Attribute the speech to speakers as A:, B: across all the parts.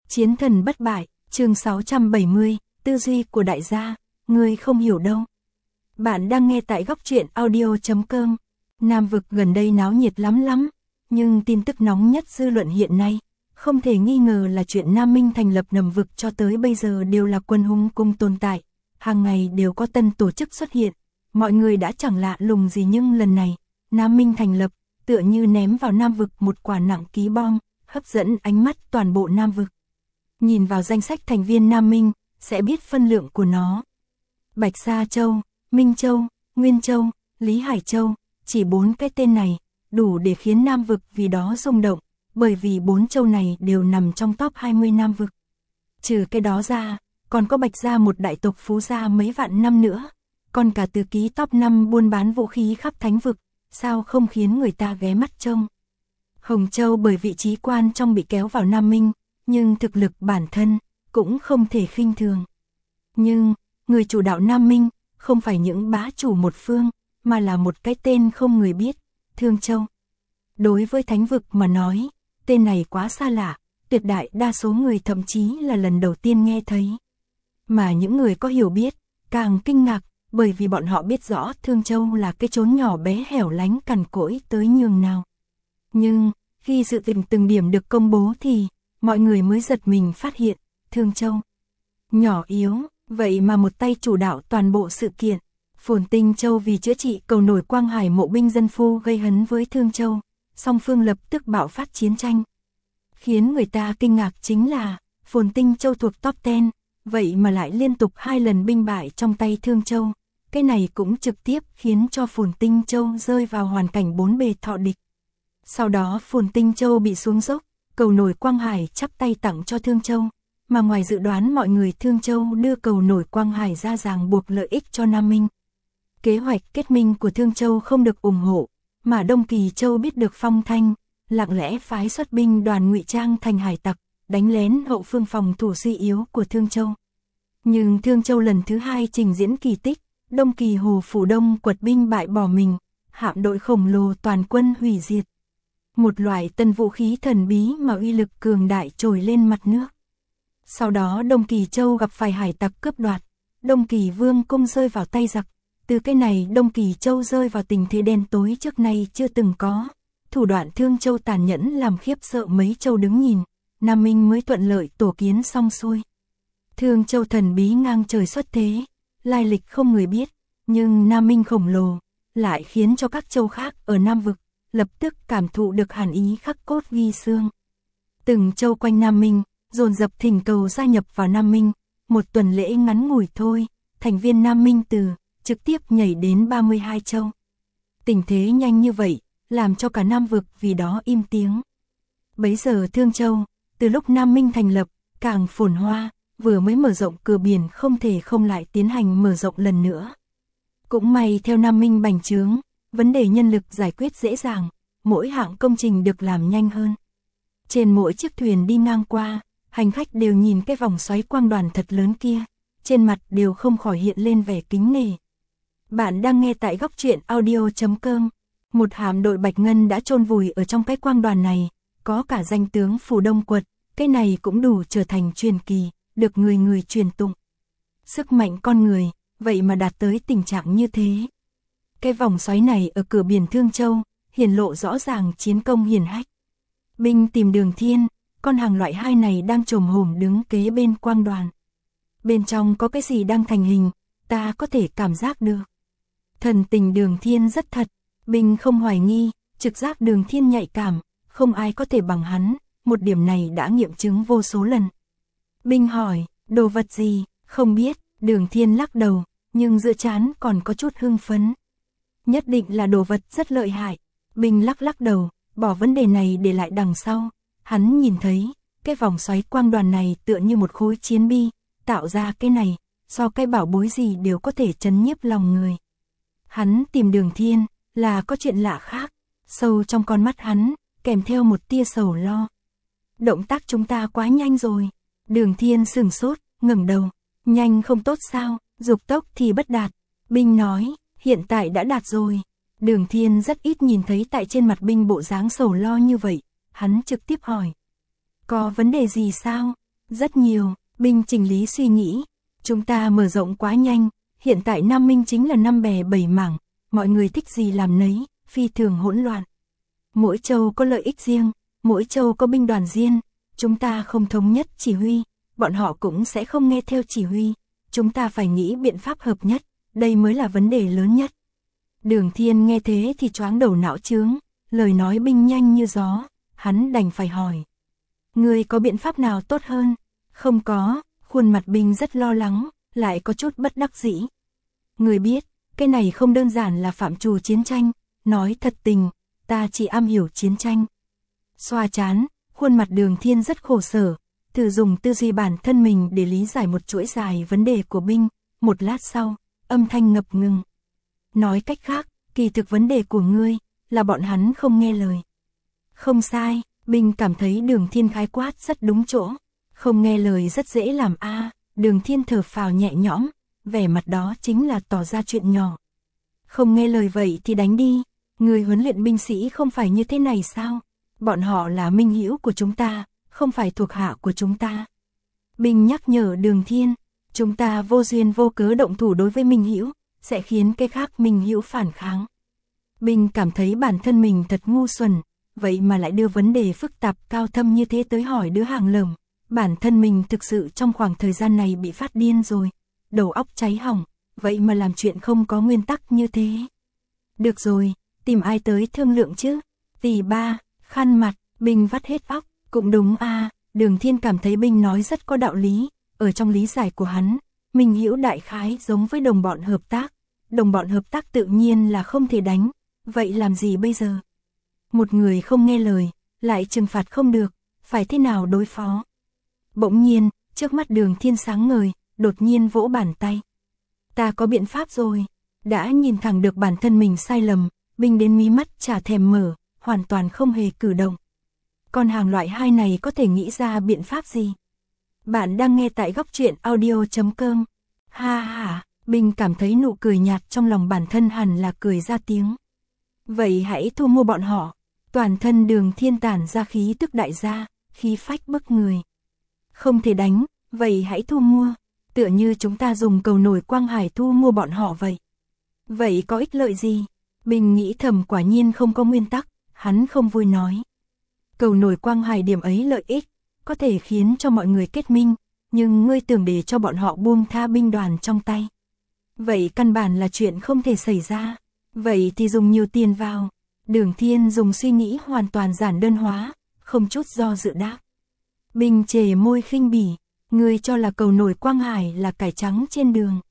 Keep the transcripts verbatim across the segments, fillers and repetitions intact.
A: Chiến thần bất bại, chương sáu trăm bảy mươi, tư duy của đại gia, ngươi không hiểu đâu. Bạn đang nghe tại góc truyện audio chấm com. Nam vực gần đây náo nhiệt lắm lắm, nhưng tin tức nóng nhất dư luận hiện nay, không thể nghi ngờ là chuyện Nam Minh thành lập nằm vực cho tới bây giờ đều là quân hung cung tồn tại, hàng ngày đều có tân tổ chức xuất hiện, mọi người đã chẳng lạ lùng gì nhưng lần này, Nam Minh thành lập, tựa như ném vào Nam vực một quả nặng ký bom, hấp dẫn ánh mắt toàn bộ Nam vực. Nhìn vào danh sách thành viên Nam Minh, sẽ biết phân lượng của nó. Bạch Sa Châu, Minh Châu, Nguyên Châu, Lý Hải Châu, chỉ bốn cái tên này, đủ để khiến Nam vực vì đó rung động, bởi vì bốn châu này đều nằm trong top hai mươi Nam vực. Trừ cái đó ra, còn có Bạch Gia một đại tộc phú gia mấy vạn năm nữa, còn cả từ ký top năm buôn bán vũ khí khắp thánh vực, sao không khiến người ta ghé mắt trông. Hồng Châu bởi vị trí quan trong bị kéo vào Nam Minh, nhưng thực lực bản thân cũng không thể khinh thường. Nhưng, người chủ đạo Nam Minh không phải những bá chủ một phương, mà là một cái tên không người biết, Thương Châu. Đối với thánh vực mà nói, tên này quá xa lạ, tuyệt đại đa số người thậm chí là lần đầu tiên nghe thấy. Mà những người có hiểu biết, càng kinh ngạc, bởi vì bọn họ biết rõ Thương Châu là cái chốn nhỏ bé hẻo lánh cằn cỗi tới nhường nào. Nhưng, khi sự tình từng điểm được công bố thì, mọi người mới giật mình phát hiện, Thương Châu nhỏ yếu, vậy mà một tay chủ đạo toàn bộ sự kiện. Phồn Tinh Châu vì chữa trị cầu nổi Quang Hải mộ binh dân phu gây hấn với Thương Châu, song phương lập tức bạo phát chiến tranh. Khiến người ta kinh ngạc chính là, Phồn Tinh Châu thuộc top mười, vậy mà lại liên tục hai lần binh bại trong tay Thương Châu. Cái này cũng trực tiếp khiến cho Phồn Tinh Châu rơi vào hoàn cảnh bốn bề thọ địch. Sau đó Phồn Tinh Châu bị xuống dốc, cầu nổi Quang Hải chắp tay tặng cho Thương Châu, mà ngoài dự đoán mọi người Thương Châu đưa cầu nổi Quang Hải ra ràng buộc lợi ích cho Nam Minh. Kế hoạch kết minh của Thương Châu không được ủng hộ, mà Đông Kỳ Châu biết được phong thanh, lặng lẽ phái xuất binh đoàn ngụy trang thành hải tặc, đánh lén hậu phương phòng thủ suy yếu của Thương Châu. Nhưng Thương Châu lần thứ hai trình diễn kỳ tích, Đông Kỳ Hồ Phủ Đông quật binh bại bỏ mình, hạm đội khổng lồ toàn quân hủy diệt. Một loại tân vũ khí thần bí mà uy lực cường đại trồi lên mặt nước. Sau đó Đông Kỳ Châu gặp phải hải tặc cướp đoạt, Đông Kỳ Vương cung rơi vào tay giặc. Từ cái này Đông Kỳ Châu rơi vào tình thế đen tối trước nay chưa từng có. Thủ đoạn Thương Châu tàn nhẫn làm khiếp sợ mấy châu đứng nhìn, Nam Minh mới thuận lợi tổ kiến xong xuôi. Thương Châu thần bí ngang trời xuất thế, lai lịch không người biết, nhưng Nam Minh khổng lồ, lại khiến cho các châu khác ở Nam vực, lập tức cảm thụ được hàn ý khắc cốt ghi xương. Từng châu quanh Nam Minh, dồn dập thỉnh cầu gia nhập vào Nam Minh, một tuần lễ ngắn ngủi thôi, thành viên Nam Minh từ trực tiếp nhảy đến ba mươi hai châu. Tình thế nhanh như vậy, làm cho cả Nam vực vì đó im tiếng. Bấy giờ Thương Châu, từ lúc Nam Minh thành lập, càng phồn hoa, vừa mới mở rộng cửa biển không thể không lại tiến hành mở rộng lần nữa. Cũng may theo Nam Minh bành trướng, vấn đề nhân lực giải quyết dễ dàng, mỗi hạng công trình được làm nhanh hơn. Trên mỗi chiếc thuyền đi ngang qua, hành khách đều nhìn cái vòng xoáy quang đoàn thật lớn kia, trên mặt đều không khỏi hiện lên vẻ kính nể. Bạn đang nghe tại góc truyện audio chấm com. Một hạm đội bạch ngân đã chôn vùi ở trong cái quang đoàn này, có cả danh tướng Phủ Đông Quật, cái này cũng đủ trở thành truyền kỳ, được người người truyền tụng. Sức mạnh con người, vậy mà đạt tới tình trạng như thế. Cái vòng xoáy này ở cửa biển Thương Châu, hiển lộ rõ ràng chiến công hiển hách. Binh tìm Đường Thiên, con hàng loại hai này đang chồm hổm đứng kế bên quang đoàn. Bên trong có cái gì đang thành hình, ta có thể cảm giác được. Thần tình Đường Thiên rất thật, binh không hoài nghi, trực giác Đường Thiên nhạy cảm, không ai có thể bằng hắn, một điểm này đã nghiệm chứng vô số lần. Binh hỏi, đồ vật gì, không biết, Đường Thiên lắc đầu, nhưng giữa trán còn có chút hưng phấn. Nhất định là đồ vật rất lợi hại. Binh lắc lắc đầu, bỏ vấn đề này để lại đằng sau. Hắn nhìn thấy, cái vòng xoáy quang đoàn này tựa như một khối chiến bi, tạo ra cái này, so cái bảo bối gì đều có thể chấn nhiếp lòng người. Hắn tìm Đường Thiên, là có chuyện lạ khác, sâu trong con mắt hắn, kèm theo một tia sầu lo. Động tác chúng ta quá nhanh rồi. Đường Thiên sửng sốt, ngẩng đầu, nhanh không tốt sao, dục tốc thì bất đạt. Binh nói, hiện tại đã đạt rồi. Đường Thiên rất ít nhìn thấy tại trên mặt binh bộ dáng sầu lo như vậy, hắn trực tiếp hỏi. Có vấn đề gì sao? Rất nhiều, Binh chỉnh lý suy nghĩ. Chúng ta mở rộng quá nhanh, hiện tại Nam Minh chính là năm bè bảy mảng, mọi người thích gì làm nấy, phi thường hỗn loạn. Mỗi châu có lợi ích riêng, mỗi châu có binh đoàn riêng, chúng ta không thống nhất chỉ huy, bọn họ cũng sẽ không nghe theo chỉ huy, chúng ta phải nghĩ biện pháp hợp nhất, đây mới là vấn đề lớn nhất. Đường Thiên nghe thế thì choáng đầu não chướng, lời nói Binh nhanh như gió, hắn đành phải hỏi. Ngươi có biện pháp nào tốt hơn? Không có, khuôn mặt Binh rất lo lắng, lại có chút bất đắc dĩ. Ngươi biết, cái này không đơn giản là phạm trù chiến tranh, nói thật tình, ta chỉ am hiểu chiến tranh. Xoa chán, khuôn mặt Đường Thiên rất khổ sở, thử dùng tư duy bản thân mình để lý giải một chuỗi dài vấn đề của Binh, một lát sau, âm thanh ngập ngừng. Nói cách khác, kỳ thực vấn đề của ngươi là bọn hắn không nghe lời. Không sai, Binh cảm thấy Đường Thiên khái quát rất đúng chỗ, không nghe lời rất dễ làm a. À, Đường Thiên thở phào nhẹ nhõm, vẻ mặt đó chính là tỏ ra chuyện nhỏ. Không nghe lời vậy thì đánh đi, người huấn luyện binh sĩ không phải như thế này sao? Bọn họ là minh hữu của chúng ta, không phải thuộc hạ của chúng ta. Binh nhắc nhở Đường Thiên, chúng ta vô duyên vô cớ động thủ đối với minh hữu, sẽ khiến cái khác minh hữu phản kháng. Binh cảm thấy bản thân mình thật ngu xuẩn, vậy mà lại đưa vấn đề phức tạp cao thâm như thế tới hỏi đứa hàng lởm. Bản thân mình thực sự trong khoảng thời gian này bị phát điên rồi, đầu óc cháy hỏng, vậy mà làm chuyện không có nguyên tắc như thế. Được rồi, tìm ai tới thương lượng chứ? Tỷ ba, khăn mặt, Binh vắt hết óc, cũng đúng a. À, Đường Thiên cảm thấy Binh nói rất có đạo lý, ở trong lý giải của hắn, Minh hữu đại khái giống với đồng bọn hợp tác, đồng bọn hợp tác tự nhiên là không thể đánh, vậy làm gì bây giờ? Một người không nghe lời, lại trừng phạt không được, phải thế nào đối phó? Bỗng nhiên, trước mắt Đường Thiên sáng ngời, đột nhiên vỗ bàn tay. Ta có biện pháp rồi, đã nhìn thẳng được bản thân mình sai lầm, Binh đến mí mắt chả thèm mở, hoàn toàn không hề cử động. Con hàng loại hai này có thể nghĩ ra biện pháp gì? Bạn đang nghe tại góc truyện audio chấm com. Ha ha, Binh cảm thấy nụ cười nhạt trong lòng bản thân hẳn là cười ra tiếng. Vậy hãy thu mua bọn họ. Toàn thân Đường Thiên tản ra khí tức đại gia, khí phách bức người. Không thể đánh, vậy hãy thu mua. Tựa như chúng ta dùng cầu nổi Quang Hải thu mua bọn họ vậy. Vậy có ích lợi gì? Binh nghĩ thầm quả nhiên không có nguyên tắc, hắn không vui nói. Cầu nổi Quang Hải điểm ấy lợi ích, có thể khiến cho mọi người kết minh, nhưng ngươi tưởng để cho bọn họ buông tha binh đoàn trong tay. Vậy căn bản là chuyện không thể xảy ra, vậy thì dùng nhiều tiền vào. Đường Thiên dùng suy nghĩ hoàn toàn giản đơn hóa, không chút do dự đáp. Binh chề môi khinh bỉ, ngươi cho là cầu nổi Quang Hải là cải trắng trên đường.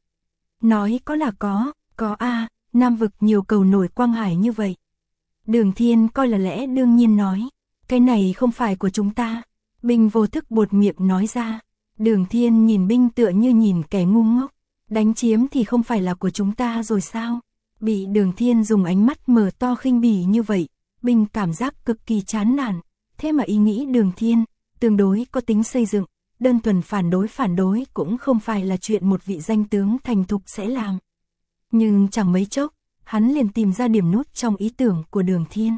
A: Nói có là có, có a, à, Nam vực nhiều cầu nổi Quang Hải như vậy. Đường Thiên coi là lẽ đương nhiên nói, cái này không phải của chúng ta. Binh vô thức buột miệng nói ra. Đường Thiên nhìn Binh tựa như nhìn kẻ ngu ngốc, đánh chiếm thì không phải là của chúng ta rồi sao? Bị Đường Thiên dùng ánh mắt mở to khinh bỉ như vậy, Binh cảm giác cực kỳ chán nản, thế mà ý nghĩ Đường Thiên tương đối có tính xây dựng, đơn thuần phản đối phản đối cũng không phải là chuyện một vị danh tướng thành thục sẽ làm. Nhưng chẳng mấy chốc, hắn liền tìm ra điểm nút trong ý tưởng của Đường Thiên.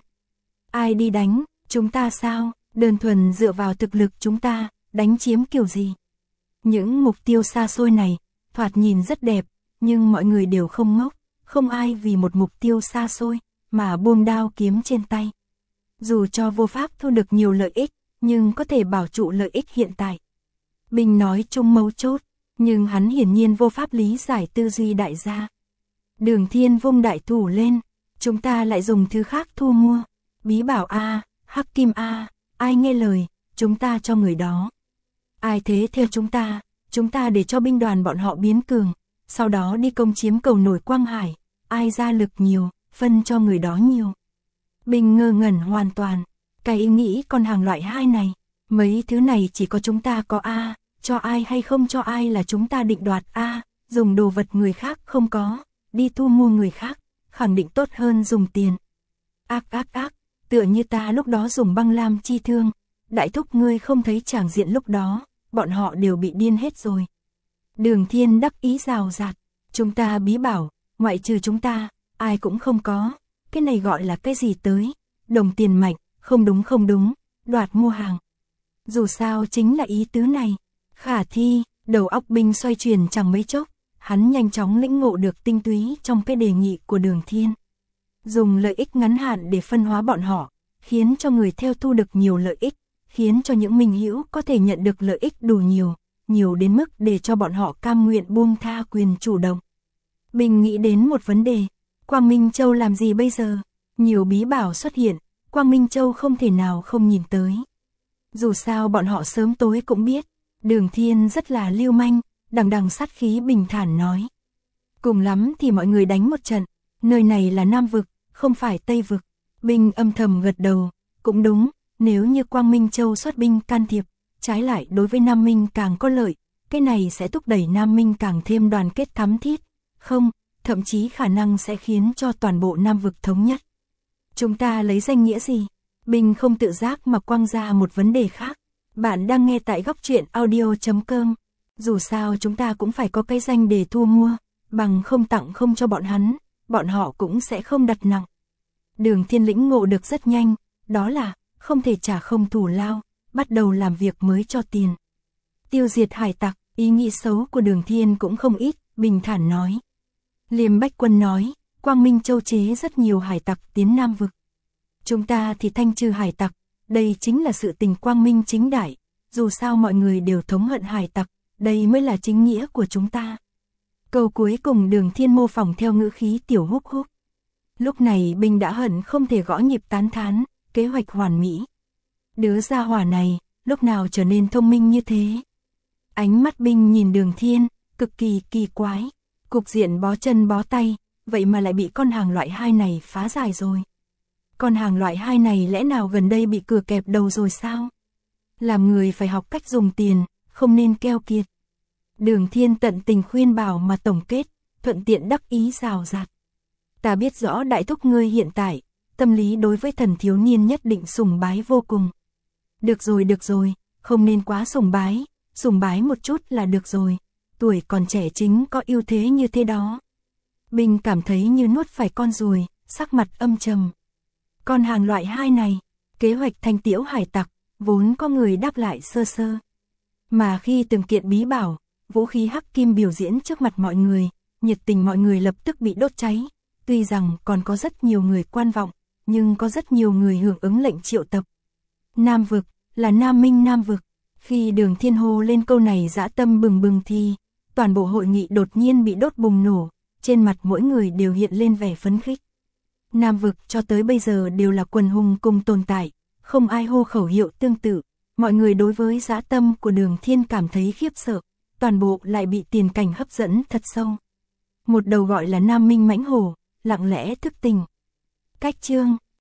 A: Ai đi đánh, chúng ta sao? Đơn thuần dựa vào thực lực chúng ta, đánh chiếm kiểu gì? Những mục tiêu xa xôi này, thoạt nhìn rất đẹp, nhưng mọi người đều không ngốc, không ai vì một mục tiêu xa xôi mà buông đao kiếm trên tay. Dù cho vô pháp thu được nhiều lợi ích, nhưng có thể bảo trụ lợi ích hiện tại. Binh nói chung mấu chốt, nhưng hắn hiển nhiên vô pháp lý giải tư duy đại gia. Đường Thiên vung đại thủ lên, chúng ta lại dùng thứ khác thu mua. Bí bảo A, hắc kim A, ai nghe lời, chúng ta cho người đó. Ai thế theo chúng ta, chúng ta để cho binh đoàn bọn họ biến cường, sau đó đi công chiếm cầu nổi Quang Hải, ai ra lực nhiều, phân cho người đó nhiều. Binh ngơ ngẩn hoàn toàn, cái ý nghĩ con hàng loại hai này, mấy thứ này chỉ có chúng ta có A, cho ai hay không cho ai là chúng ta định đoạt A, dùng đồ vật người khác không có, đi thu mua người khác, khẳng định tốt hơn dùng tiền. Ác ác ác, tựa như ta lúc đó dùng băng lam chi thương, đại thúc ngươi không thấy tràng diện lúc đó, bọn họ đều bị điên hết rồi. Đường Thiên đắc ý rào rạt, chúng ta bí bảo, ngoại trừ chúng ta, ai cũng không có, cái này gọi là cái gì tới, đồng tiền mạnh, không đúng không đúng, đoạt mua hàng. Dù sao chính là ý tứ này, Khả thi, đầu óc Binh xoay chuyển chẳng mấy chốc, hắn nhanh chóng lĩnh ngộ được tinh túy trong cái đề nghị của Đường Thiên. Dùng lợi ích ngắn hạn để phân hóa bọn họ, khiến cho người theo thu được nhiều lợi ích, khiến cho những minh hữu có thể nhận được lợi ích đủ nhiều, nhiều đến mức để cho bọn họ cam nguyện buông tha quyền chủ động. Binh nghĩ đến một vấn đề, Quang Minh Châu làm gì bây giờ? Nhiều bí bảo xuất hiện, Quang Minh Châu không thể nào không nhìn tới. Dù sao bọn họ sớm tối cũng biết, Đường Thiên rất là lưu manh, đằng đằng sát khí bình thản nói. Cùng lắm thì mọi người đánh một trận, nơi này là Nam Vực, không phải Tây Vực. Binh âm thầm gật đầu, cũng đúng, nếu như Quang Minh Châu xuất binh can thiệp, trái lại đối với Nam Minh càng có lợi, cái này sẽ thúc đẩy Nam Minh càng thêm đoàn kết thắm thiết, không, thậm chí khả năng sẽ khiến cho toàn bộ Nam Vực thống nhất. Chúng ta lấy danh nghĩa gì? Binh không tự giác mà quăng ra một vấn đề khác. Bạn đang nghe tại góc truyện audio chấm com. Dù sao chúng ta cũng phải có cái danh để thu mua, bằng không tặng không cho bọn hắn, bọn họ cũng sẽ không đặt nặng. Đường Thiên lĩnh ngộ được rất nhanh, đó là không thể trả không thủ lao, bắt đầu làm việc mới cho tiền. Tiêu diệt hải tặc, ý nghĩ xấu của Đường Thiên cũng không ít, bình thản nói. Liêm Bách Quân nói, Quang Minh Châu chế rất nhiều hải tặc tiến Nam Vực. Chúng ta thì thanh trừ hải tặc, đây chính là sự tình quang minh chính đại, dù sao mọi người đều thống hận hải tặc, đây mới là chính nghĩa của chúng ta. Câu cuối cùng Đường Thiên mô phỏng theo ngữ khí tiểu húc húc. Lúc này Binh đã hận không thể gõ nhịp tán thán, kế hoạch hoàn mỹ. Đứa gia hỏa này, lúc nào trở nên thông minh như thế? Ánh mắt Binh nhìn Đường Thiên, cực kỳ kỳ quái. Cục diện bó chân bó tay, vậy mà lại bị con hàng loại hai này phá giải rồi. Con hàng loại hai này lẽ nào gần đây bị cửa kẹp đầu rồi sao? Làm người phải học cách dùng tiền, không nên keo kiệt. Đường Thiên tận tình khuyên bảo mà tổng kết, thuận tiện đắc ý rào rạt. Ta biết rõ đại thúc ngươi hiện tại, tâm lý đối với thần thiếu niên nhất định sùng bái vô cùng. Được rồi được rồi, không nên quá sùng bái, sùng bái một chút là được rồi, tuổi còn trẻ chính có ưu thế như thế đó. Binh cảm thấy như nuốt phải con ruồi, sắc mặt âm trầm. Con hàng loại hai này, kế hoạch thanh tiễu hải tặc, vốn có người đáp lại sơ sơ. Mà khi từng kiện bí bảo, vũ khí hắc kim biểu diễn trước mặt mọi người, nhiệt tình mọi người lập tức bị đốt cháy. Tuy rằng còn có rất nhiều người quan vọng, nhưng có rất nhiều người hưởng ứng lệnh triệu tập. Nam Vực, là Nam Minh Nam Vực. Khi Đường Thiên hô lên câu này dã tâm bừng bừng thì, toàn bộ hội nghị đột nhiên bị đốt bùng nổ, trên mặt mỗi người đều hiện lên vẻ phấn khích. Nam Vực cho tới bây giờ đều là quần hùng cùng tồn tại, không ai hô khẩu hiệu tương tự, mọi người đối với dã tâm của Đường Thiên cảm thấy khiếp sợ, toàn bộ lại bị tiền cảnh hấp dẫn thật sâu. Một đầu gọi là Nam Minh mãnh hổ, lặng lẽ thức tỉnh. Cách chương